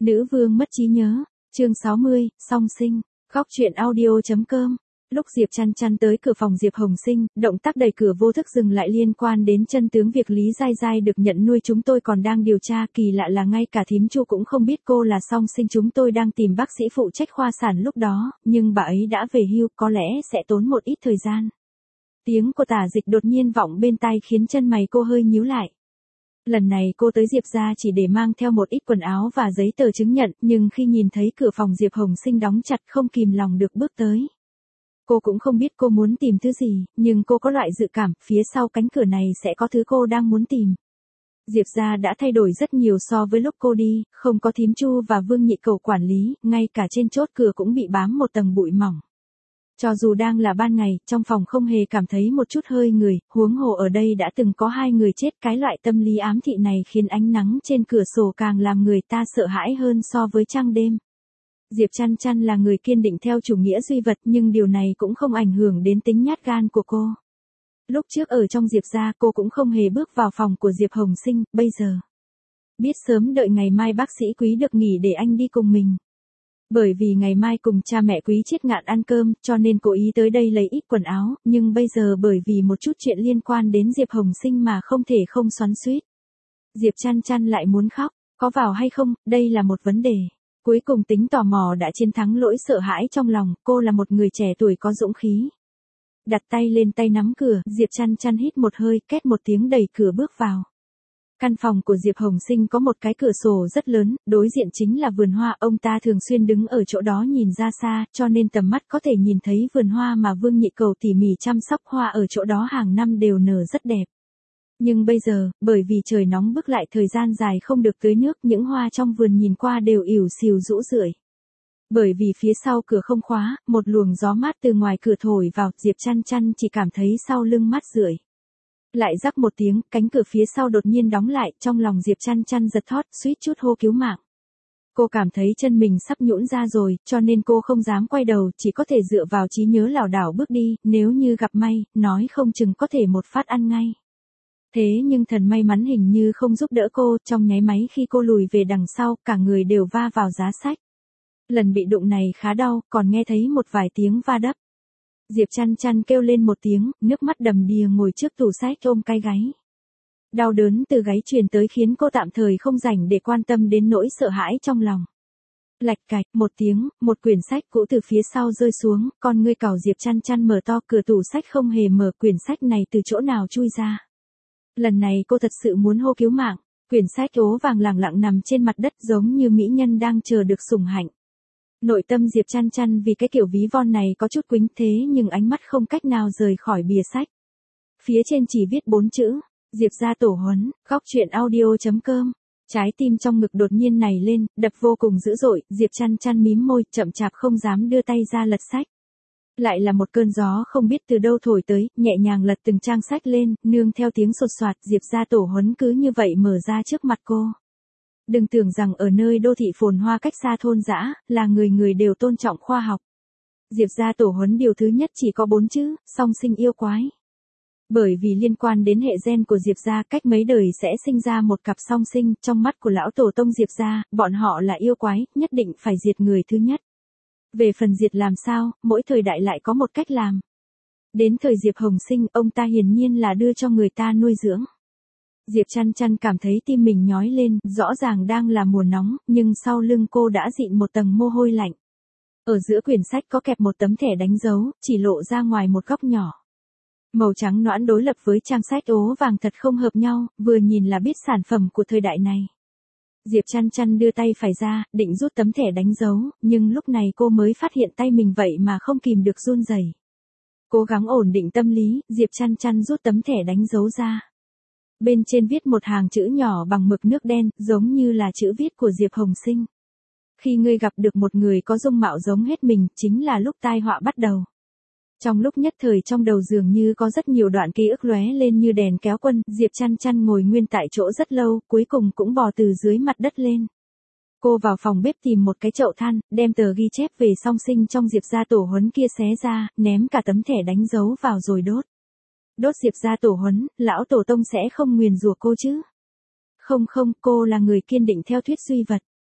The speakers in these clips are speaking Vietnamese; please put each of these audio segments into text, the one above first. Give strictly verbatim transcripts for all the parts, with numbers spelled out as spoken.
Nữ vương mất trí nhớ, chương sáu mươi, song sinh, góc truyện audio chấm com. Lúc Diệp Chăn Chăn tới cửa phòng Diệp Hồng Sinh, động tác đẩy cửa vô thức dừng lại liên quan đến chân tướng việc Lý Giai Giai được nhận nuôi chúng tôi còn đang điều tra, kỳ lạ là ngay cả thím Chu cũng không biết cô là song sinh. Chúng tôi đang tìm bác sĩ phụ trách khoa sản lúc đó, nhưng bà ấy đã về hưu, có lẽ sẽ tốn một ít thời gian. Tiếng của Tả Dịch đột nhiên vọng bên tai khiến chân mày cô hơi nhíu lại. Lần này cô tới Diệp gia chỉ để mang theo một ít quần áo và giấy tờ chứng nhận, nhưng khi nhìn thấy cửa phòng Diệp Hồng Sinh đóng chặt không kìm lòng được bước tới. Cô cũng không biết cô muốn tìm thứ gì, nhưng cô có loại dự cảm, phía sau cánh cửa này sẽ có thứ cô đang muốn tìm. Diệp gia đã thay đổi rất nhiều so với lúc cô đi, không có thím Chu và Vương Nhị Cẩu quản lý, ngay cả trên chốt cửa cũng bị bám một tầng bụi mỏng. Cho dù đang là ban ngày, trong phòng không hề cảm thấy một chút hơi người, huống hồ ở đây đã từng có hai người chết, cái loại tâm lý ám thị này khiến ánh nắng trên cửa sổ càng làm người ta sợ hãi hơn so với trăng đêm. Diệp Chăn Chăn là người kiên định theo chủ nghĩa duy vật, nhưng điều này cũng không ảnh hưởng đến tính nhát gan của cô. Lúc trước ở trong Diệp gia cô cũng không hề bước vào phòng của Diệp Hồng Sinh, bây giờ biết sớm đợi ngày mai bác sĩ Quý được nghỉ để anh đi cùng mình. Bởi vì ngày mai cùng cha mẹ Quý Chiết Ngạn ăn cơm, cho nên cố ý tới đây lấy ít quần áo, nhưng bây giờ bởi vì một chút chuyện liên quan đến Diệp Hồng Sinh mà không thể không xoắn xuýt. Diệp Chăn Chăn lại muốn khóc, có vào hay không, đây là một vấn đề. Cuối cùng tính tò mò đã chiến thắng lỗi sợ hãi trong lòng, cô là một người trẻ tuổi có dũng khí. Đặt tay lên tay nắm cửa, Diệp Chăn Chăn hít một hơi, két một tiếng đẩy cửa bước vào. Căn phòng của Diệp Hồng Sinh có một cái cửa sổ rất lớn, đối diện chính là vườn hoa, ông ta thường xuyên đứng ở chỗ đó nhìn ra xa, cho nên tầm mắt có thể nhìn thấy vườn hoa mà Vương Nhị Cẩu tỉ mỉ chăm sóc, hoa ở chỗ đó hàng năm đều nở rất đẹp. Nhưng bây giờ, bởi vì trời nóng bức lại thời gian dài không được tưới nước, những hoa trong vườn nhìn qua đều ỉu xìu rũ rượi. Bởi vì phía sau cửa không khóa, một luồng gió mát từ ngoài cửa thổi vào, Diệp Chăn Chăn chỉ cảm thấy sau lưng mát rượi. Lại rắc một tiếng, cánh cửa phía sau đột nhiên đóng lại, trong lòng Diệp Chăn Chăn giật thót, suýt chút hô cứu mạng. Cô cảm thấy chân mình sắp nhũn ra rồi, cho nên cô không dám quay đầu, chỉ có thể dựa vào trí nhớ lảo đảo bước đi, nếu như gặp may, nói không chừng có thể một phát ăn ngay. Thế nhưng thần may mắn hình như không giúp đỡ cô, trong nháy máy khi cô lùi về đằng sau, cả người đều va vào giá sách. Lần bị đụng này khá đau, còn nghe thấy một vài tiếng va đắp. Diệp Chăn Chăn kêu lên một tiếng, nước mắt đầm đìa ngồi trước tủ sách ôm cái gáy. Đau đớn từ gáy truyền tới khiến cô tạm thời không rảnh để quan tâm đến nỗi sợ hãi trong lòng. Lạch cạch, một tiếng, một quyển sách cũ từ phía sau rơi xuống, con ngươi cào Diệp Chăn Chăn mở to, cửa tủ sách không hề mở, quyển sách này từ chỗ nào chui ra. Lần này cô thật sự muốn hô cứu mạng, quyển sách ố vàng lẳng lặng nằm trên mặt đất giống như mỹ nhân đang chờ được sủng hạnh. Nội tâm Diệp Chăn Chăn vì cái kiểu ví von này có chút quĩnh, thế nhưng ánh mắt không cách nào rời khỏi bìa sách. Phía trên chỉ viết bốn chữ, Diệp gia tổ huấn, góc truyện audio chấm com. Trái tim trong ngực đột nhiên nảy lên, đập vô cùng dữ dội, Diệp Chăn Chăn mím môi, chậm chạp không dám đưa tay ra lật sách. Lại là một cơn gió không biết từ đâu thổi tới, nhẹ nhàng lật từng trang sách lên, nương theo tiếng sột soạt, Diệp gia tổ huấn cứ như vậy mở ra trước mặt cô. Đừng tưởng rằng ở nơi đô thị phồn hoa cách xa thôn dã, là người người đều tôn trọng khoa học. Diệp gia tổ huấn điều thứ nhất chỉ có bốn chữ, song sinh yêu quái. Bởi vì liên quan đến hệ gen của Diệp gia, cách mấy đời sẽ sinh ra một cặp song sinh, trong mắt của lão tổ tông Diệp gia, bọn họ là yêu quái, nhất định phải diệt người thứ nhất. Về phần diệt làm sao, mỗi thời đại lại có một cách làm. Đến thời Diệp Hồng Sinh, ông ta hiển nhiên là đưa cho người ta nuôi dưỡng. Diệp Chăn Chăn cảm thấy tim mình nhói lên, rõ ràng đang là mùa nóng, nhưng sau lưng cô đã dịn một tầng mồ hôi lạnh. Ở giữa quyển sách có kẹp một tấm thẻ đánh dấu, chỉ lộ ra ngoài một góc nhỏ. Màu trắng nõn đối lập với trang sách ố vàng thật không hợp nhau, vừa nhìn là biết sản phẩm của thời đại này. Diệp Chăn Chăn đưa tay phải ra, định rút tấm thẻ đánh dấu, nhưng lúc này cô mới phát hiện tay mình vậy mà không kìm được run rẩy. Cố gắng ổn định tâm lý, Diệp Chăn Chăn rút tấm thẻ đánh dấu ra. Bên trên viết một hàng chữ nhỏ bằng mực nước đen, giống như là chữ viết của Diệp Hồng Sinh. Khi ngươi gặp được một người có dung mạo giống hết mình, chính là lúc tai họa bắt đầu. Trong lúc nhất thời trong đầu dường như có rất nhiều đoạn ký ức lóe lên như đèn kéo quân, Diệp Chăn Chăn ngồi nguyên tại chỗ rất lâu, cuối cùng cũng bò từ dưới mặt đất lên. Cô vào phòng bếp tìm một cái chậu than, đem tờ ghi chép về song sinh trong Diệp gia tổ huấn kia xé ra, ném cả tấm thẻ đánh dấu vào rồi đốt. Đốt Diệp gia tổ huấn, lão tổ tông sẽ không nguyền rủa cô chứ? Không không, cô là người kiên định theo thuyết duy vật.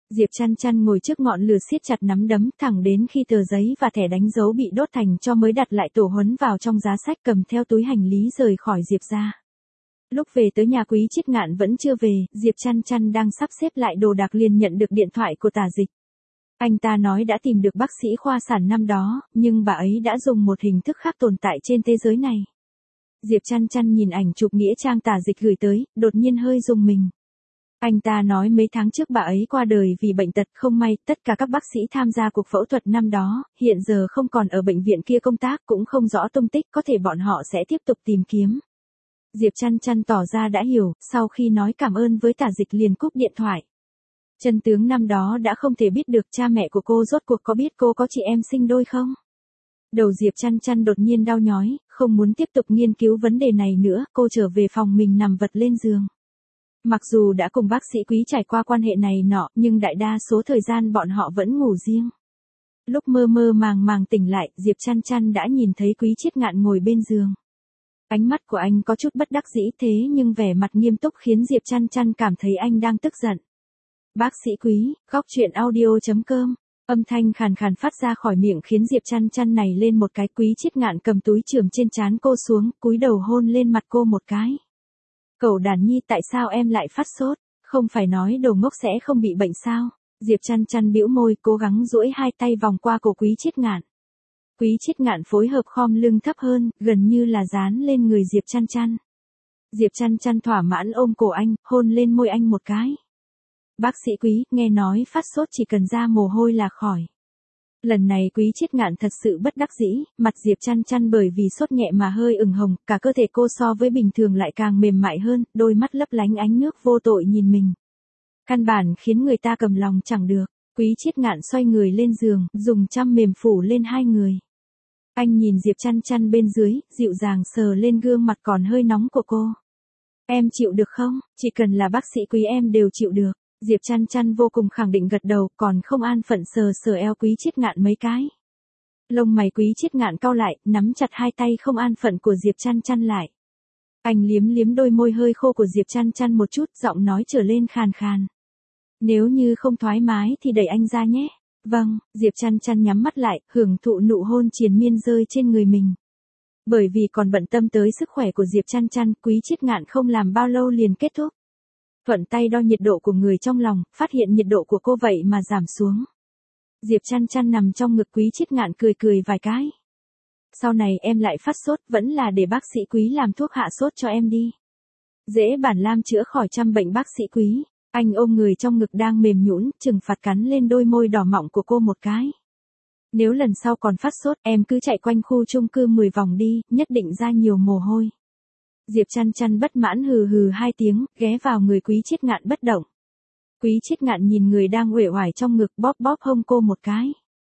Diệp Chăn Chăn ngồi trước ngọn lửa siết chặt nắm đấm thẳng đến khi tờ giấy và thẻ đánh dấu bị đốt thành tro mới đặt lại tổ huấn vào trong giá sách, cầm theo túi hành lý rời khỏi Diệp ra. Lúc về tới nhà Quý Chiết Ngạn vẫn chưa về, Diệp Chăn Chăn đang sắp xếp lại đồ đạc liền nhận được điện thoại của Tả Dịch. Anh ta nói đã tìm được bác sĩ khoa sản năm đó, nhưng bà ấy đã dùng một hình thức khác tồn tại trên thế giới này. Diệp Chăn Chăn nhìn ảnh chụp nghĩa trang Tả Dịch gửi tới, đột nhiên hơi rùng mình. Anh ta nói mấy tháng trước bà ấy qua đời vì bệnh tật, không may, tất cả các bác sĩ tham gia cuộc phẫu thuật năm đó, hiện giờ không còn ở bệnh viện kia công tác, cũng không rõ tung tích, có thể bọn họ sẽ tiếp tục tìm kiếm. Diệp Chăn Chăn tỏ ra đã hiểu, sau khi nói cảm ơn với Tả Dịch liền cúp điện thoại. Chân tướng năm đó đã không thể biết được cha mẹ của cô rốt cuộc có biết cô có chị em sinh đôi không? Đầu Diệp Chăn Chăn đột nhiên đau nhói, không muốn tiếp tục nghiên cứu vấn đề này nữa, cô trở về phòng mình nằm vật lên giường. Mặc dù đã cùng bác sĩ Quý trải qua quan hệ này nọ, nhưng đại đa số thời gian bọn họ vẫn ngủ riêng. Lúc mơ mơ màng màng tỉnh lại, Diệp Chăn Chăn đã nhìn thấy Quý Chiết Ngạn ngồi bên giường. Ánh mắt của anh có chút bất đắc dĩ thế nhưng vẻ mặt nghiêm túc khiến Diệp Chăn Chăn cảm thấy anh đang tức giận. Bác sĩ Quý, góc chuyện audio chấm com. Âm thanh khàn khàn phát ra khỏi miệng khiến Diệp Chăn Chăn này lên một cái. Quý Chiết Ngạn cầm túi chườm trên trán cô xuống, cúi đầu hôn lên mặt cô một cái. Cậu đàn nhi, tại sao em lại phát sốt? Không phải nói đồ ngốc sẽ không bị bệnh sao? Diệp Chăn Chăn bĩu môi, cố gắng duỗi hai tay vòng qua cổ Quý Chiết Ngạn. Quý Chiết Ngạn phối hợp khom lưng thấp hơn, gần như là dán lên người Diệp Chăn Chăn. Diệp Chăn Chăn thỏa mãn ôm cổ anh, hôn lên môi anh một cái. Bác sĩ Quý, nghe nói phát sốt chỉ cần ra mồ hôi là khỏi. Lần này Quý Chiết Ngạn thật sự bất đắc dĩ, mặt Diệp Chăn Chăn bởi vì sốt nhẹ mà hơi ửng hồng, cả cơ thể cô so với bình thường lại càng mềm mại hơn, đôi mắt lấp lánh ánh nước vô tội nhìn mình. Căn bản khiến người ta cầm lòng chẳng được. Quý Chiết Ngạn xoay người lên giường, dùng chăn mềm phủ lên hai người. Anh nhìn Diệp Chăn Chăn bên dưới, dịu dàng sờ lên gương mặt còn hơi nóng của cô. Em chịu được không? Chỉ cần là bác sĩ Quý em đều chịu được. Diệp Chăn Chăn vô cùng khẳng định gật đầu, còn không an phận sờ sờ eo Quý Chiết Ngạn mấy cái. Lông mày Quý Chiết Ngạn cau lại, nắm chặt hai tay không an phận của Diệp Chăn Chăn lại. Anh liếm liếm đôi môi hơi khô của Diệp Chăn Chăn một chút, giọng nói trở lên khàn khàn. Nếu như không thoải mái thì đẩy anh ra nhé. Vâng, Diệp Chăn Chăn nhắm mắt lại, hưởng thụ nụ hôn triền miên rơi trên người mình. Bởi vì còn bận tâm tới sức khỏe của Diệp Chăn Chăn, Quý Chiết Ngạn không làm bao lâu liền kết thúc. Thuận tay đo nhiệt độ của người trong lòng, phát hiện nhiệt độ của cô vậy mà giảm xuống. Diệp Chăn Chăn nằm trong ngực Quý Chiết Ngạn cười cười vài cái. Sau này em lại phát sốt, vẫn là để bác sĩ Quý làm thuốc hạ sốt cho em đi. Dễ bản lam chữa khỏi trăm bệnh bác sĩ Quý. Anh ôm người trong ngực đang mềm nhũn, trừng phạt cắn lên đôi môi đỏ mọng của cô một cái. Nếu lần sau còn phát sốt, em cứ chạy quanh khu chung cư mười vòng đi, nhất định ra nhiều mồ hôi. Diệp Chăn Chăn bất mãn hừ hừ hai tiếng, ghé vào người Quý Chiết Ngạn bất động. Quý Chiết Ngạn nhìn người đang uể oải trong ngực, bóp bóp hông cô một cái.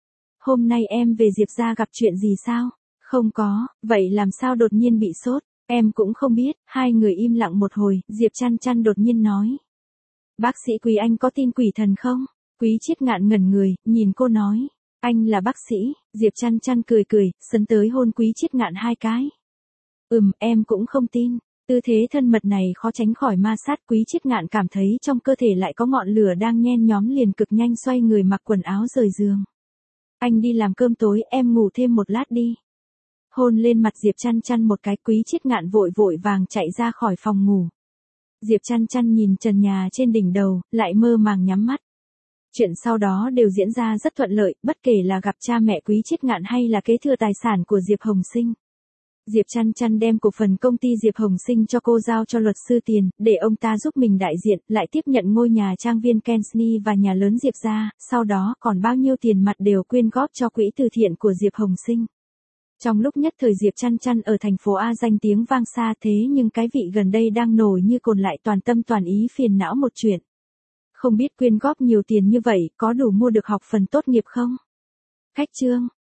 Hôm nay em về Diệp ra gặp chuyện gì sao? Không có, vậy làm sao đột nhiên bị sốt? Em cũng không biết. Hai người im lặng một hồi, Diệp Chăn Chăn đột nhiên nói. Bác sĩ Quý, anh có tin quỷ thần không? Quý Chiết Ngạn ngẩn người, nhìn cô nói. Anh là bác sĩ. Diệp Chăn Chăn cười cười, sấn tới hôn Quý Chiết Ngạn hai cái. Ừm, em cũng không tin. Tư thế thân mật này khó tránh khỏi ma sát. Quý Chiết Ngạn cảm thấy trong cơ thể lại có ngọn lửa đang nhen nhóm, liền cực nhanh xoay người mặc quần áo rời giường. Anh đi làm cơm tối, em ngủ thêm một lát đi. Hôn lên mặt Diệp Chăn Chăn một cái, Quý Chiết Ngạn vội vội vàng chạy ra khỏi phòng ngủ. Diệp Chăn Chăn nhìn trần nhà trên đỉnh đầu, lại mơ màng nhắm mắt. Chuyện sau đó đều diễn ra rất thuận lợi, bất kể là gặp cha mẹ Quý Chiết Ngạn hay là kế thừa tài sản của Diệp Hồng Sinh. Diệp Chăn Chăn đem cổ phần công ty Diệp Hồng Sinh cho cô giao cho luật sư tiền, để ông ta giúp mình đại diện, lại tiếp nhận ngôi nhà trang viên Kensny và nhà lớn Diệp gia, sau đó còn bao nhiêu tiền mặt đều quyên góp cho quỹ từ thiện của Diệp Hồng Sinh. Trong lúc nhất thời Diệp Chăn Chăn ở thành phố A danh tiếng vang xa, thế nhưng cái vị gần đây đang nổi như cồn lại toàn tâm toàn ý phiền não một chuyện. Không biết quyên góp nhiều tiền như vậy có đủ mua được học phần tốt nghiệp không? Khách chương